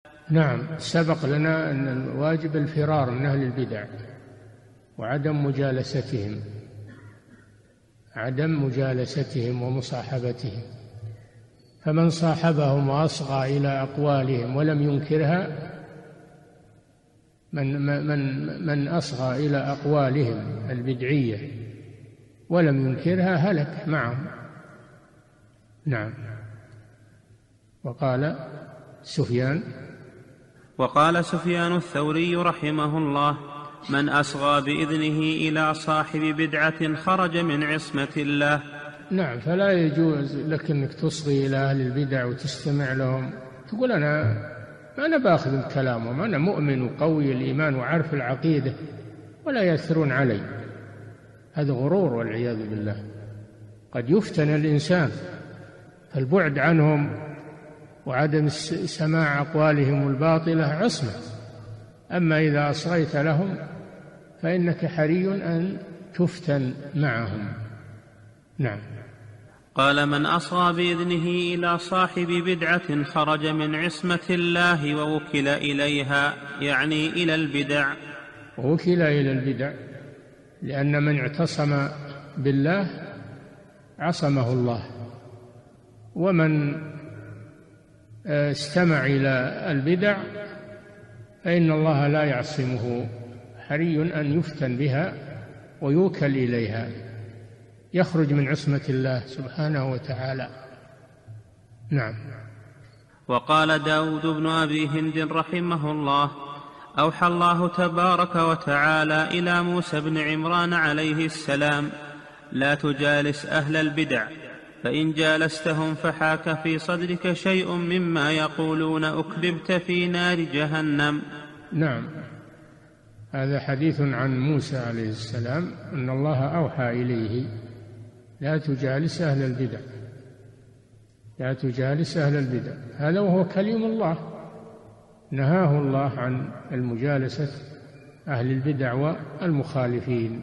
نعم، سبق لنا أن الواجب الفرار من أهل البدع وعدم مجالستهم، عدم مجالستهم ومصاحبتهم. فمن صاحبهم وأصغى إلى أقوالهم ولم ينكرها، من أصغى إلى أقوالهم البدعية ولم ينكرها هلك معهم. نعم. وقال سفيان الثوري رحمه الله: من أصغى بإذنه إلى صاحب بدعة خرج من عصمة الله. نعم، فلا يجوز لك أنك تصغي إلى أهل البدع وتستمع لهم، تقول أنا باخذ بكلامهم، أنا مؤمن وقوي الإيمان وعارف العقيدة ولا يأثرون علي. هذا غرور والعياذ بالله. قد يفتن الإنسان، فالبعد عنهم وعدم سماع أقوالهم الباطلة عصمة. أما إذا أصغيت لهم فإنك حري أن تفتن معهم. نعم. قال: من أصغى بإذنه إلى صاحب بدعة خرج من عصمة الله ووكل إليها، يعني إلى البدع. ووكل إلى البدع، لأن من اعتصم بالله عصمه الله، ومن استمع إلى البدع فإن الله لا يعصمه، حري أن يفتن بها ويوكل إليها، يخرج من عصمة الله سبحانه وتعالى. نعم. وقال داود بن أبي هند رحمه الله: أوحى الله تبارك وتعالى إلى موسى بن عمران عليه السلام: لا تجالس أهل البدع، فإن جالستهم فحاك في صدرك شيء مما يقولون أكببت في نار جهنم. نعم، هذا حديث عن موسى عليه السلام أن الله أوحى إليه: لا تجالس أهل البدع، لا تجالس أهل البدع. هذا وهو كلم الله، نهاه الله عن المجالسة أهل البدع والمخالفين،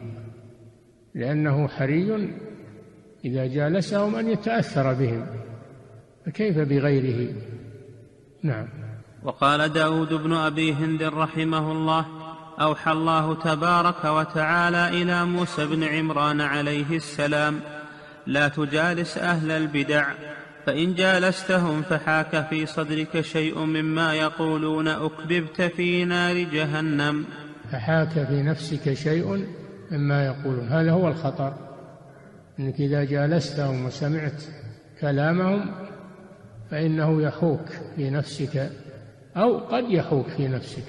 لأنه حري إذا جالسهم أن يتأثر بهم، فكيف بغيره؟ نعم. وقال داود بن أبي هند رحمه الله: أوحى الله تبارك وتعالى إلى موسى بن عمران عليه السلام: لا تجالس أهل البدع، فإن جالستهم فحاك في صدرك شيء مما يقولون أكببت في نار جهنم. فحاك في نفسك شيء مما يقولون، هذا هو الخطر، أنك إذا جالستهم وسمعت كلامهم فإنه يحوك في نفسك، أو قد يحوك في نفسك،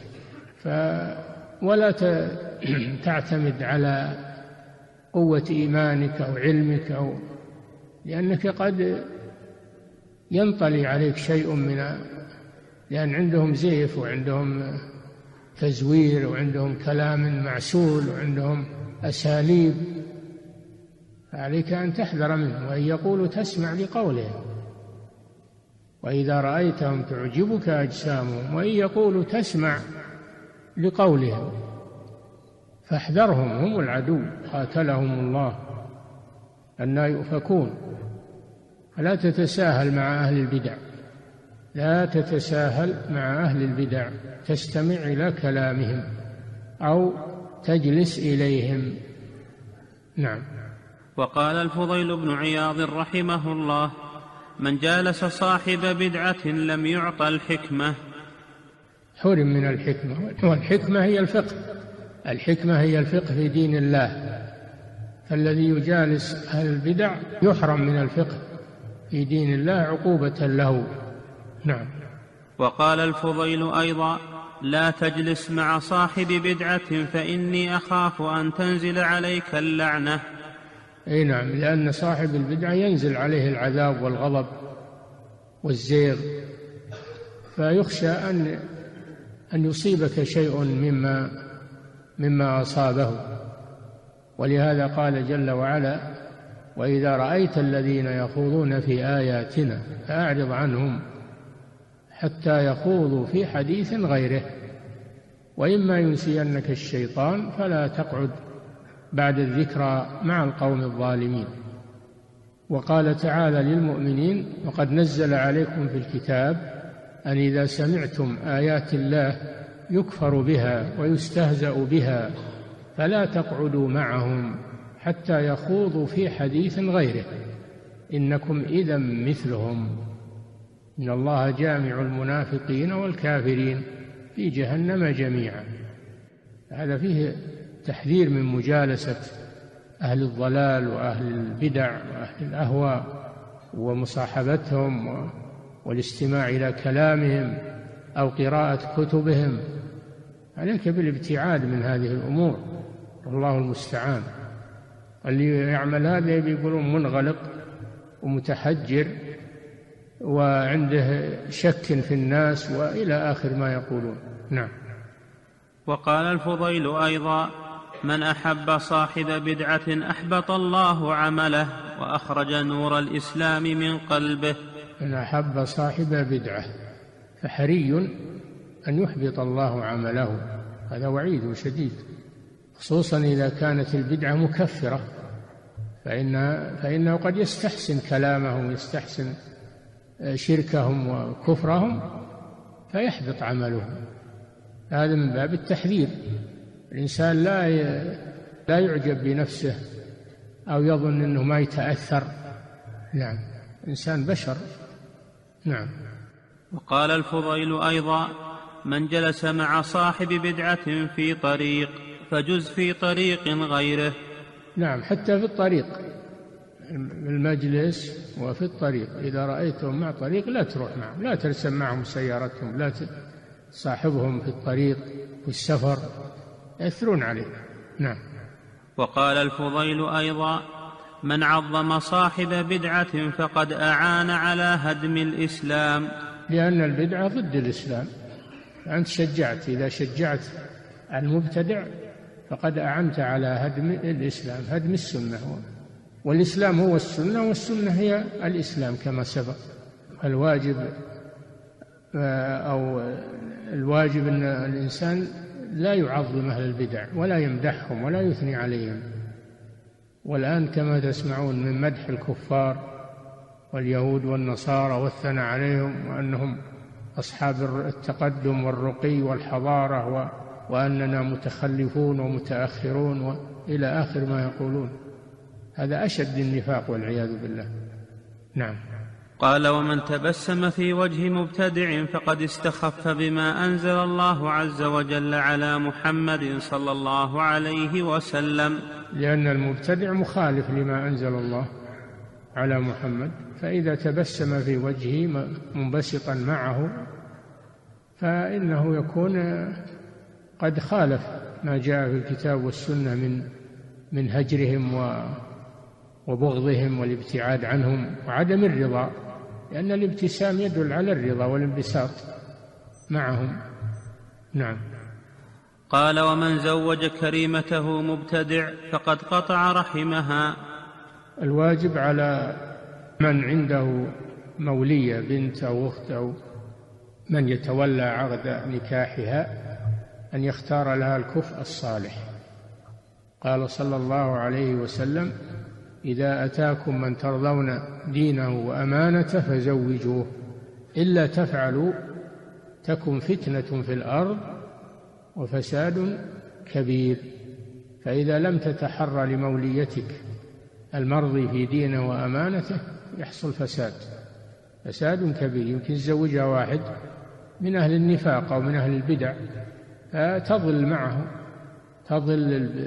ولا تعتمد على قوة إيمانك أو علمك، لأنك قد ينطلي عليك شيء لأن عندهم زيف وعندهم تزوير وعندهم كلام معسول وعندهم أساليب، فعليك أن تحذر منه. وإن يقولوا تسمع لقولهم، وإذا رأيتهم تعجبك أجسامهم، وإن يقولوا تسمع لقولهم فاحذرهم، هم العدو قاتلهم الله أنى يؤفكون. فلا تتساهل مع أهل البدع، لا تتساهل مع أهل البدع، تستمع إلى كلامهم أو تجلس إليهم. نعم. وقال الفضيل بن عياض رحمه الله: من جالس صاحب بدعة لم يعط الحكمة. حرم من الحكمة، والحكمة هي الفقه، الحكمة هي الفقه في دين الله، فالذي يجالس أهل البدع يحرم من الفقه في دين الله عقوبة له. نعم. وقال الفضيل أيضا: لا تجلس مع صاحب بدعة فإني أخاف أن تنزل عليك اللعنة. أي نعم، لأن صاحب البدعة ينزل عليه العذاب والغضب والزيغ، فيخشى أن يصيبك شيء مما أصابه. ولهذا قال جل وعلا: وإذا رأيت الذين يخوضون في آياتنا فأعرض عنهم حتى يخوضوا في حديث غيره، وإما ينسينك الشيطان فلا تقعد بعد الذكرى مع القوم الظالمين. وقال تعالى للمؤمنين: وقد نزل عليكم في الكتاب أن إذا سمعتم آيات الله يكفر بها ويستهزأ بها فلا تقعدوا معهم حتى يخوضوا في حديث غيره إنكم إذا مثلهم إن الله جامع المنافقين والكافرين في جهنم جميعا. هذا فيه تحذير من مجالسة أهل الضلال وأهل البدع وأهل الأهواء ومصاحبتهم والاستماع إلى كلامهم أو قراءة كتبهم. عليك بالابتعاد من هذه الأمور، والله المستعان. اللي يعمل هذا يقولون منغلق ومتحجر وعنده شك في الناس وإلى آخر ما يقولون. نعم. وقال الفضيل أيضا: من أحب صاحب بدعة أحبط الله عمله وأخرج نور الإسلام من قلبه. من أحب صاحب بدعة فحري أن يحبط الله عمله. هذا وعيد شديد، خصوصا إذا كانت البدعة مكفرة، فإنه قد يستحسن كلامهم ويستحسن شركهم وكفرهم فيحبط عمله. هذا من باب التحذير. الإنسان لا يعجب بنفسه أو يظن أنه ما يتأثر. نعم، إنسان بشر. نعم. وقال الفضيل أيضا: من جلس مع صاحب بدعة في طريق فجز في طريق غيره. نعم، حتى في الطريق، المجلس وفي الطريق، إذا رأيتهم مع طريق لا تروح معهم، لا ترسم معهم سيارتهم، لا تصاحبهم في الطريق والسفر، يأثرون عليه. نعم. وقال الفضيل أيضا: من عظم صاحب بدعة فقد أعان على هدم الإسلام. لأن البدعة ضد الإسلام، أنت شجعت، إذا شجعت المبتدع فقد أعنت على هدم الإسلام، هدم السنة، والإسلام هو السنة والسنة هي الإسلام كما سبق. الواجب أن الإنسان لا يعظم أهل البدع ولا يمدحهم ولا يثني عليهم. والآن كما تسمعون من مدح الكفار واليهود والنصارى والثناء عليهم وأنهم أصحاب التقدم والرقي والحضارة وأننا متخلفون ومتأخرون وإلى آخر ما يقولون. هذا أشد النفاق والعياذ بالله. نعم. قال: ومن تبسم في وجه مبتدع فقد استخف بما أنزل الله عز وجل على محمد صلى الله عليه وسلم. لأن المبتدع مخالف لما أنزل الله على محمد، فإذا تبسم في وجهه منبسطا معه فإنه يكون قد خالف ما جاء في الكتاب والسنة من هجرهم وبغضهم والابتعاد عنهم وعدم الرضا، لأن الابتسام يدل على الرضا والانبساط معهم. نعم. قال: ومن زوج كريمته مبتدع فقد قطع رحمها. الواجب على من عنده مولية بنت أو أخت أو من يتولى عقد نكاحها أن يختار لها الكفء الصالح. قال صلى الله عليه وسلم: إذا أتاكم من ترضون دينه وأمانته فزوجوه، إلا تفعلوا تكن فتنة في الأرض وفساد كبير. فإذا لم تتحرى لموليتك المرضي في دينه وأمانته يحصل فساد كبير. يمكن تزوجها واحد من أهل النفاق أو من أهل البدع فتظل معه، تظل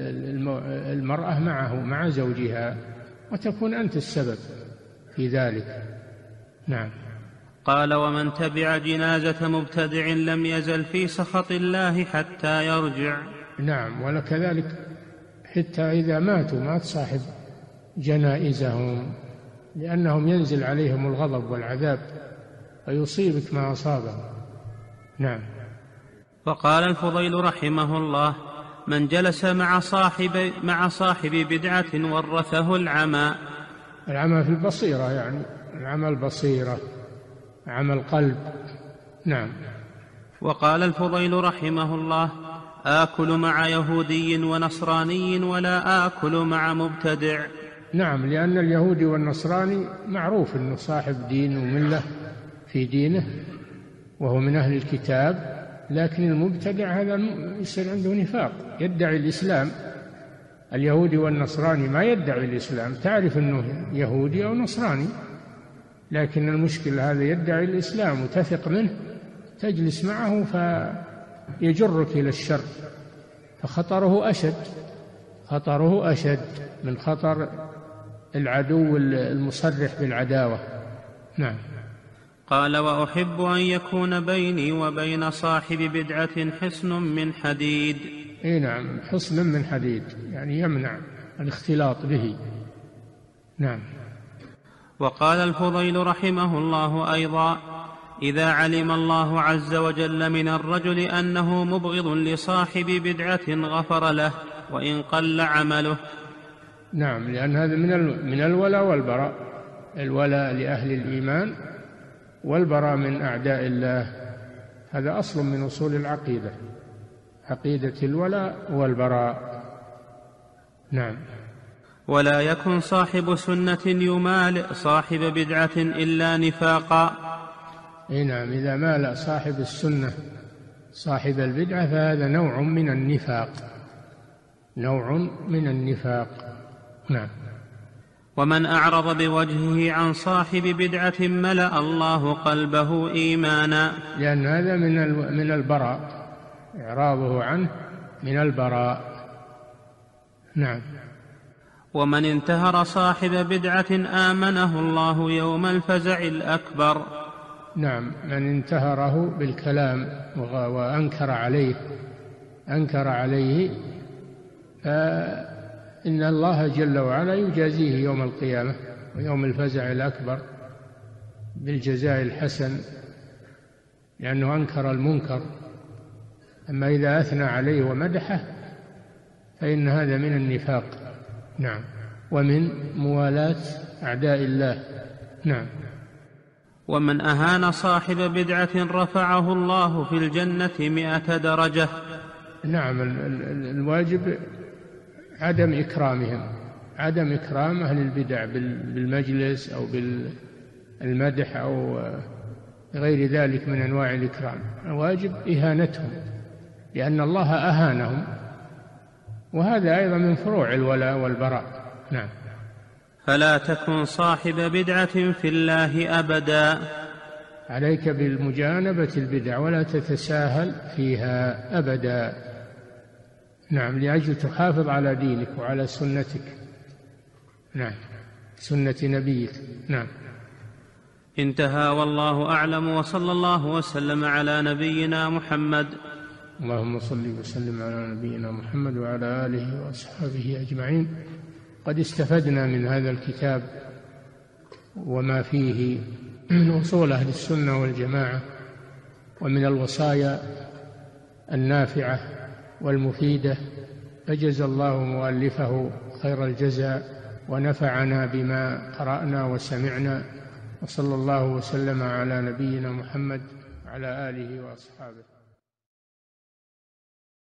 المرأة معه مع زوجها وتكون أنت السبب في ذلك. نعم. قال: ومن تبع جنازة مبتدع لم يزل في سخط الله حتى يرجع. نعم. ولكذلك حتى إذا ماتوا ما تصاحب جنائزهم، لأنهم ينزل عليهم الغضب والعذاب ويصيبك ما أصابهم. نعم. وقال الفضيل رحمه الله: من جلس مع صاحب بدعة ورثه العمى. العمى في البصيرة، يعني العمى البصيرة، عمى القلب. نعم. وقال الفضيل رحمه الله: آكل مع يهودي ونصراني ولا آكل مع مبتدع. نعم، لأن اليهودي والنصراني معروف أنه صاحب دين وملة في دينه، وهو من أهل الكتاب، لكن المبتدع هذا يصير عنده نفاق، يدعي الإسلام. اليهودي والنصراني ما يدعي الإسلام، تعرف أنه يهودي أو نصراني، لكن المشكلة هذا يدعي الإسلام وتثق منه، تجلس معه فيجرك إلى الشر، فخطره أشد من خطر العدو المصرح بالعداوة. نعم. قال: وأحب أن يكون بيني وبين صاحب بدعة حصن من حديد. نعم، حصن من حديد يعني يمنع الاختلاط به. نعم. وقال الفضيل رحمه الله أيضا: إذا علم الله عز وجل من الرجل أنه مبغض لصاحب بدعة غفر له وإن قل عمله. نعم، لأن هذا من الولاء والبراء، الولاء لأهل الإيمان والبراء من أعداء الله، هذا أصل من أصول العقيدة، عقيدة الولاء والبراء. نعم. ولا يكن صاحب سنة يمالئ صاحب بدعة إلا نفاقا. نعم، إذا مال صاحب السنة صاحب البدعة فهذا نوع من النفاق، نوع من النفاق. نعم. ومن أعرض بوجهه عن صاحب بدعة ملأ الله قلبه إيمانا، لأن هذا من البراء، إعراضه عنه من البراء. نعم. ومن انتهر صاحب بدعة آمنه الله يوم الفزع الأكبر. نعم، من انتهره بالكلام وأنكر عليه فإن الله جل وعلا يجازيه يوم القيامة ويوم الفزع الأكبر بالجزاء الحسن، لأنه أنكر المنكر. أما إذا أثنى عليه ومدحه فإن هذا من النفاق. نعم. ومن موالاة أعداء الله. نعم. ومن أهان صاحب بدعة رفعه الله في الجنة 100 درجة. نعم، الواجب عدم إكرامهم، عدم إكرام أهل البدع بالمجلس أو بالمدح أو غير ذلك من أنواع الإكرام، الواجب إهانتهم لأن الله أهانهم، وهذا أيضا من فروع الولاء والبراء. نعم. فلا تكن صاحب بدعة في الله أبدا. عليك بالمجانبة البدع ولا تتساهل فيها أبدا. نعم، لأجل تحافظ على دينك وعلى سنتك. نعم، سنة نبيك. نعم. انتهى، والله أعلم، وصلى الله وسلم على نبينا محمد. اللهم صل وسلم على نبينا محمد وعلى آله وأصحابه أجمعين. قد استفدنا من هذا الكتاب وما فيه من أصول أهل السنة والجماعة ومن الوصايا النافعة والمفيدة، فجزى الله مؤلفه خير الجزاء ونفعنا بما قرأنا وسمعنا، وصلى الله وسلم على نبينا محمد وعلى آله وأصحابه.